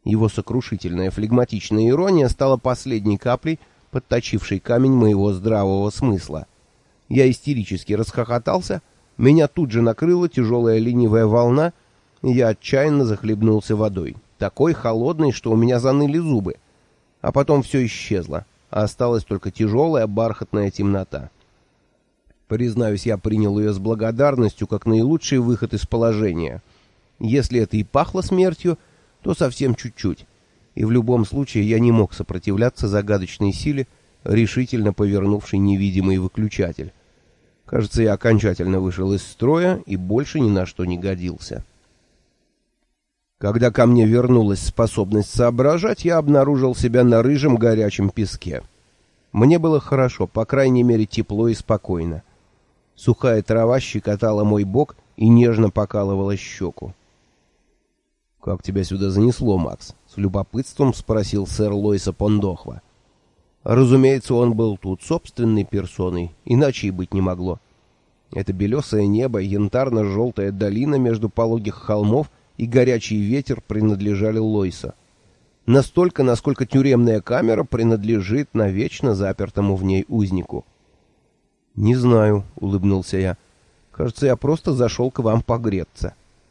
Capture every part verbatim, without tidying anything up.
Его сокрушительная флегматичная ирония стала последней каплей, подточившей камень моего здравого смысла. Я истерически расхохотался, меня тут же накрыла тяжелая ленивая волна, и я отчаянно захлебнулся водой, такой холодной, что у меня заныли зубы. А потом все исчезло, а осталась только тяжелая бархатная темнота. Признаюсь, я принял ее с благодарностью, как наилучший выход из положения. Если это и пахло смертью, то совсем чуть-чуть. И в любом случае я не мог сопротивляться загадочной силе, решительно повернувшей невидимый выключатель. Кажется, я окончательно вышел из строя и больше ни на что не годился. Когда ко мне вернулась способность соображать, я обнаружил себя на рыжем горячем песке. Мне было хорошо, по крайней мере тепло и спокойно. Сухая трава щекотала мой бок и нежно покалывала щеку. «Как тебя сюда занесло, Макс?» — с любопытством спросил сэр Лойса Пондохва. Разумеется, он был тут собственной персоной, иначе и быть не могло. Это белесое небо, янтарно-желтая долина между пологих холмов и горячий ветер принадлежали Лойса. Настолько, насколько тюремная камера принадлежит навечно запертому в ней узнику. «Не знаю», — улыбнулся я. «Кажется, я просто зашел к вам погреться».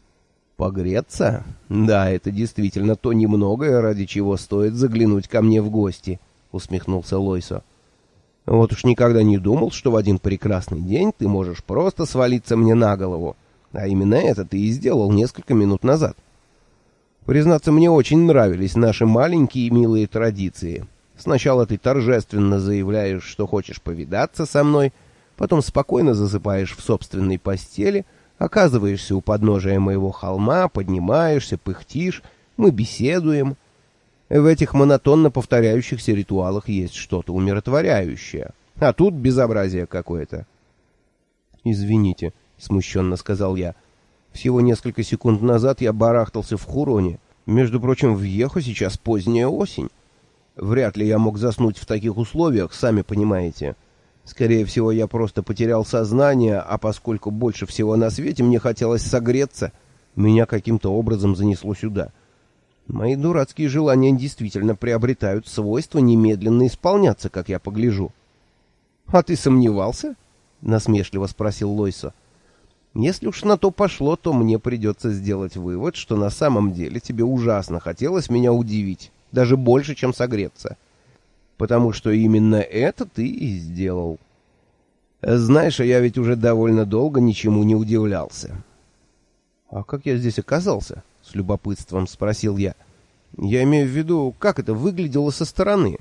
«Погреться? Да, это действительно то немногое, ради чего стоит заглянуть ко мне в гости», — усмехнулся Лойсо. «Вот уж никогда не думал, что в один прекрасный день ты можешь просто свалиться мне на голову. А именно это ты и сделал несколько минут назад. Признаться, мне очень нравились наши маленькие и милые традиции. Сначала ты торжественно заявляешь, что хочешь повидаться со мной, потом спокойно засыпаешь в собственной постели, оказываешься у подножия моего холма, поднимаешься, пыхтишь, мы беседуем. В этих монотонно повторяющихся ритуалах есть что-то умиротворяющее. А тут безобразие какое-то». «Извините», — смущенно сказал я. «Всего несколько секунд назад я барахтался в Хуроне. Между прочим, в Йехо сейчас поздняя осень. Вряд ли я мог заснуть в таких условиях, сами понимаете. Скорее всего, я просто потерял сознание, а поскольку больше всего на свете мне хотелось согреться, меня каким-то образом занесло сюда. Мои дурацкие желания действительно приобретают свойство немедленно исполняться, как я погляжу». «А ты сомневался?» — насмешливо спросил Лойсо. «Если уж на то пошло, то мне придется сделать вывод, что на самом деле тебе ужасно хотелось меня удивить, даже больше, чем согреться. Потому что именно это ты и сделал. Знаешь, а я ведь уже довольно долго ничему не удивлялся». «А как я здесь оказался?» — с любопытством спросил я. «Я имею в виду, как это выглядело со стороны?»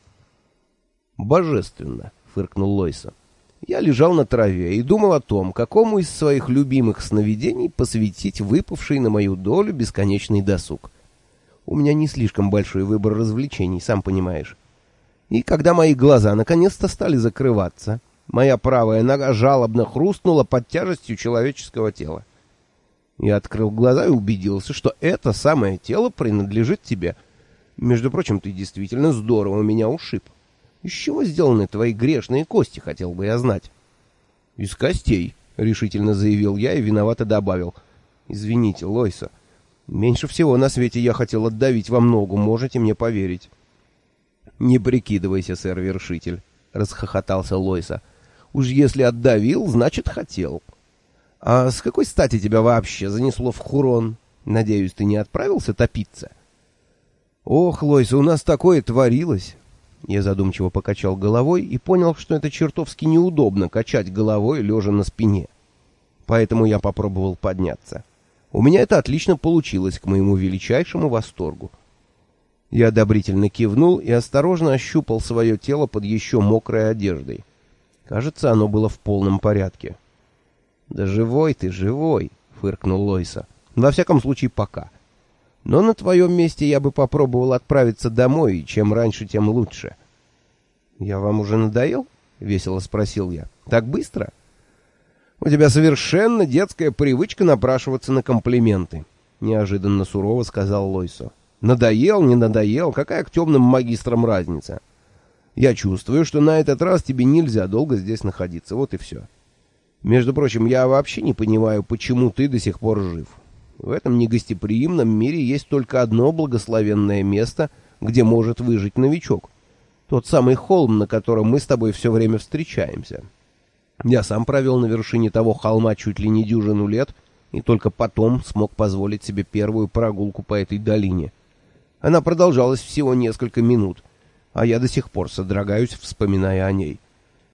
«Божественно», — фыркнул Лойсо. «Я лежал на траве и думал о том, какому из своих любимых сновидений посвятить выпавший на мою долю бесконечный досуг. У меня не слишком большой выбор развлечений, сам понимаешь. И когда мои глаза наконец-то стали закрываться, моя правая нога жалобно хрустнула под тяжестью человеческого тела. Я открыл глаза и убедился, что это самое тело принадлежит тебе. Между прочим, ты действительно здорово меня ушиб. Из чего сделаны твои грешные кости, хотел бы я знать?» «Из костей», — решительно заявил я и виновато добавил. «Извините, Лойсо, меньше всего на свете я хотел отдавить вам ногу, можете мне поверить». «Не прикидывайся, сэр-вершитель», — расхохотался Лойсо. «Уж если отдавил, значит хотел. А с какой стати тебя вообще занесло в Хурон? Надеюсь, ты не отправился топиться?» «Ох, Лойсо, у нас такое творилось». Я задумчиво покачал головой и понял, что это чертовски неудобно качать головой, лежа на спине. Поэтому я попробовал подняться. У меня это отлично получилось, к моему величайшему восторгу. Я одобрительно кивнул и осторожно ощупал свое тело под еще мокрой одеждой. Кажется, оно было в полном порядке. «Да живой ты, живой!» — фыркнул Лойсо. «Во всяком случае, пока. Но на твоем месте я бы попробовал отправиться домой, и чем раньше, тем лучше». «Я вам уже надоел?» — весело спросил я. «Так быстро?» «У тебя совершенно детская привычка напрашиваться на комплименты», — неожиданно сурово сказал Лойсо. «Надоел, не надоел, какая к темным магистрам разница? Я чувствую, что на этот раз тебе нельзя долго здесь находиться, вот и все. Между прочим, я вообще не понимаю, почему ты до сих пор жив. В этом негостеприимном мире есть только одно благословенное место, где может выжить новичок. Тот самый холм, на котором мы с тобой все время встречаемся. Я сам провел на вершине того холма чуть ли не дюжину лет, и только потом смог позволить себе первую прогулку по этой долине. Она продолжалась всего несколько минут, а я до сих пор содрогаюсь, вспоминая о ней.